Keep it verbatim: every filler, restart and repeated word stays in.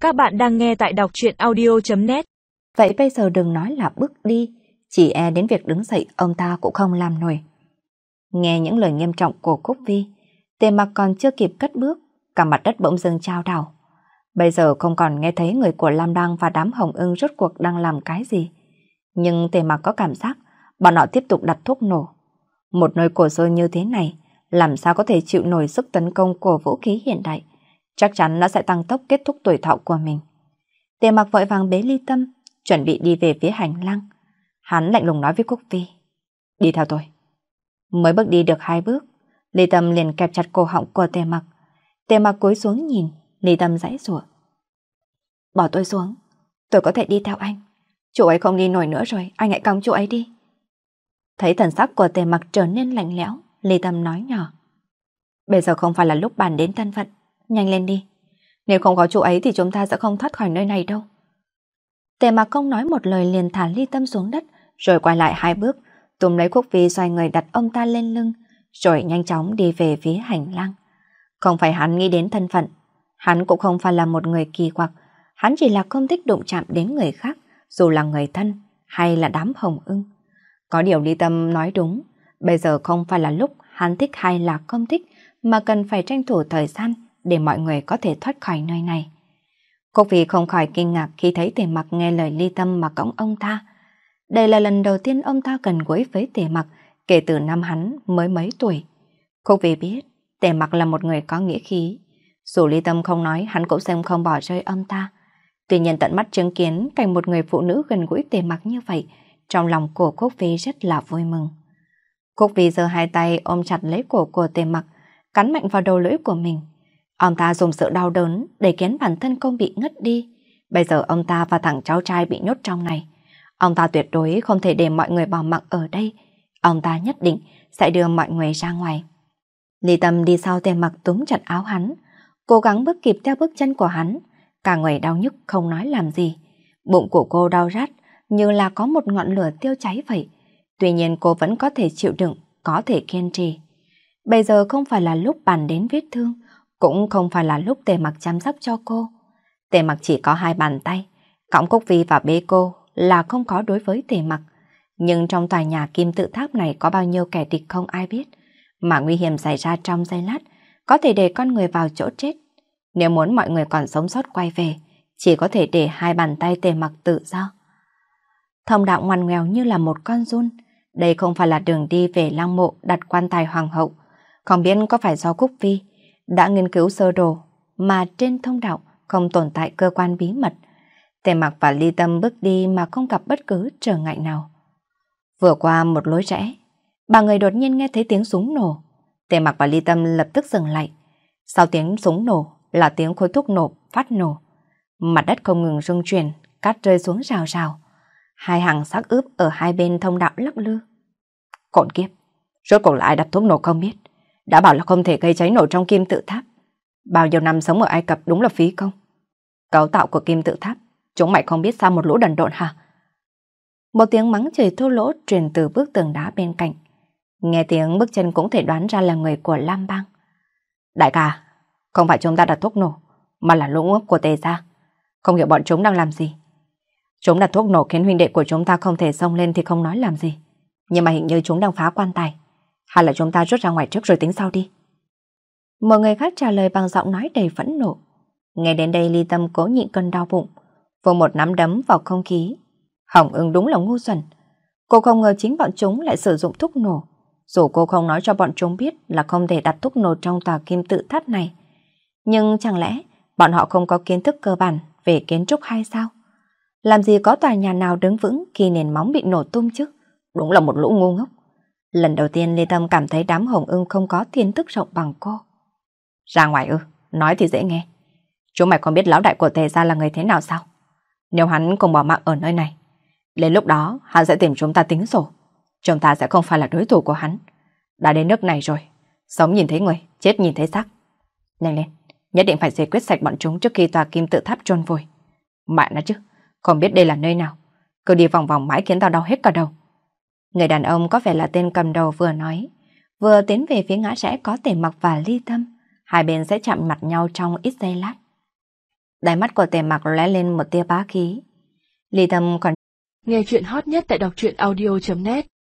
Các bạn đang nghe tại đọc truyện audio chấm net. Vậy bây giờ đừng nói là bước đi, chỉ e đến việc đứng dậy ông ta cũng không làm nổi. Nghe những lời nghiêm trọng của Cúc Vi, Tề Mặc còn chưa kịp cất bước, cả mặt đất bỗng dưng chao đảo. Bây giờ không còn nghe thấy người của Lam Đăng và đám Hồng Ưng rốt cuộc đang làm cái gì. Nhưng Tề Mặc có cảm giác bọn họ tiếp tục đặt thuốc nổ. Một nơi cổ xưa như thế này, làm sao có thể chịu nổi sức tấn công của vũ khí hiện đại. Chắc chắn nó sẽ tăng tốc kết thúc tuổi thọ của mình. Tề Mặc vội vàng bế Ly Tâm, chuẩn bị đi về phía hành lang. Hắn lạnh lùng nói với Cúc Vi: "Đi theo tôi." Mới bước đi được hai bước, Ly Tâm liền kẹp chặt cổ họng của Tề Mặc. Tề Mặc cúi xuống nhìn, Ly Tâm giãy giụa: "Bỏ tôi xuống, tôi có thể đi theo anh. Chú ấy không đi nổi nữa rồi, anh hãy cõng chú ấy đi." Thấy thần sắc của Tề Mặc trở nên lạnh lẽo, Ly Tâm nói nhỏ: "Bây giờ không phải là lúc bàn đến thân phận, nhanh lên đi. Nếu không có chú ấy thì chúng ta sẽ không thoát khỏi nơi này đâu." Tề Mặc không nói một lời liền thả Ly Tâm xuống đất, rồi quay lại hai bước, túm lấy Cúc Vi xoay người đặt ông ta lên lưng, rồi nhanh chóng đi về phía hành lang. Không phải hắn nghĩ đến thân phận, hắn cũng không phải là một người kỳ quặc, hắn chỉ là không thích đụng chạm đến người khác, dù là người thân hay là đám Hồng Ưng. Có điều Ly Tâm nói đúng, bây giờ không phải là lúc hắn thích hay là không thích, mà cần phải tranh thủ thời gian để mọi người có thể thoát khỏi nơi này. Cúc Vi không khỏi kinh ngạc khi thấy Tề Mặc nghe lời Ly Tâm mà cõng ông ta. Đây là lần đầu tiên ông ta gần gũi với Tề Mặc kể từ năm hắn mới mấy tuổi. Cúc Vi biết Tề Mặc là một người có nghĩa khí, dù Ly Tâm không nói hắn cũng xem không bỏ rơi ông ta. Tuy nhiên tận mắt chứng kiến cảnh một người phụ nữ gần gũi Tề Mặc như vậy, trong lòng của Cúc Vi rất là vui mừng. Cúc Vi giơ hai tay ôm chặt lấy cổ của Tề Mặc, cắn mạnh vào đầu lưỡi của mình. Ông ta dùng sự đau đớn để khiến bản thân không bị ngất đi. Bây giờ ông ta và thằng cháu trai bị nhốt trong này. Ông ta tuyệt đối không thể để mọi người bỏ mặc ở đây. Ông ta nhất định sẽ đưa mọi người ra ngoài. Ly Tâm đi sau Tề Mặc túm chặt áo hắn, cố gắng bước kịp theo bước chân của hắn. Cả người đau nhức không nói làm gì. Bụng của cô đau rát như là có một ngọn lửa tiêu cháy vậy. Tuy nhiên cô vẫn có thể chịu đựng, có thể kiên trì. Bây giờ không phải là lúc bàn đến vết thương, cũng không phải là lúc Tề Mặc chăm sóc cho cô. Tề Mặc chỉ có hai bàn tay, cõng Cúc Vi và bế cô là không có đối với Tề Mặc. Nhưng trong tòa nhà kim tự tháp này có bao nhiêu kẻ địch không ai biết, mà nguy hiểm xảy ra trong giây lát có thể để con người vào chỗ chết. Nếu muốn mọi người còn sống sót quay về, chỉ có thể để hai bàn tay Tề Mặc tự do. Thông đạo ngoằn ngoèo như là một con giun. Đây không phải là đường đi về lăng mộ đặt quan tài hoàng hậu. Không biết có phải do Cúc Vi đã nghiên cứu sơ đồ mà trên thông đạo không tồn tại cơ quan bí mật. Tề Mặc và Ly Tâm bước đi mà không gặp bất cứ trở ngại nào. Vừa qua một lối rẽ, ba người đột nhiên nghe thấy tiếng súng nổ. Tề Mặc và Ly Tâm lập tức dừng lại. Sau tiếng súng nổ là tiếng khối thuốc nổ phát nổ. Mặt đất không ngừng rung chuyển, cát rơi xuống rào rào. Hai hàng xác ướp ở hai bên thông đạo lắc lư. Cộn kiếp, rốt cuộc là ai đặt thuốc nổ không biết. Đã bảo là không thể gây cháy nổ trong kim tự tháp. Bao nhiêu năm sống ở Ai Cập đúng là phí công. Cấu tạo của kim tự tháp, chúng mày không biết sao một lũ đần độn hả? Một tiếng mắng chửi thô lỗ truyền từ bức tường đá bên cạnh. Nghe tiếng bước chân cũng thể đoán ra là người của Lam Bang. Đại ca, không phải chúng ta đặt thuốc nổ, mà là lũ ngốc của Tề gia. Không hiểu bọn chúng đang làm gì. Chúng đặt thuốc nổ khiến huynh đệ của chúng ta không thể xông lên thì không nói làm gì. Nhưng mà hình như chúng đang phá quan tài. Hay là chúng ta rút ra ngoài trước rồi tính sau đi. Một người khác trả lời bằng giọng nói đầy phẫn nộ. Nghe đến đây Ly Tâm cố nhịn cơn đau bụng, vô một nắm đấm vào không khí. Hồng Ưng đúng là ngu xuẩn. Cô không ngờ chính bọn chúng lại sử dụng thuốc nổ. Dù cô không nói cho bọn chúng biết là không thể đặt thuốc nổ trong tòa kim tự tháp này. Nhưng chẳng lẽ bọn họ không có kiến thức cơ bản về kiến trúc hay sao? Làm gì có tòa nhà nào đứng vững khi nền móng bị nổ tung chứ? Đúng là một lũ ngu ngốc. Lần đầu tiên Lê Tâm cảm thấy đám Hồng Ưng không có kiến thức rộng bằng cô. Ra ngoài ư, nói thì dễ nghe. Chúng mày còn biết lão đại của Tề gia là người thế nào sao? Nếu hắn không bỏ mạng ở nơi này, đến lúc đó hắn sẽ tìm chúng ta tính sổ. Chúng ta sẽ không phải là đối thủ của hắn. Đã đến nước này rồi, sống nhìn thấy người, chết nhìn thấy xác. Nhanh lên, nhất định phải giải quyết sạch bọn chúng trước khi tòa kim tự tháp chôn vùi. Mẹ nó chứ, không biết đây là nơi nào, cứ đi vòng vòng mãi khiến tao đau hết cả đầu. Người đàn ông có vẻ là tên cầm đầu vừa nói, vừa tiến về phía ngã rẽ có Tề Mặc và Ly Tâm. Hai bên sẽ chạm mặt nhau trong ít giây lát. Đáy mắt của Tề Mặc lóe lên một tia bá khí. Ly Tâm còn nghe chuyện hot nhất tại đọc truyện audio chấm net.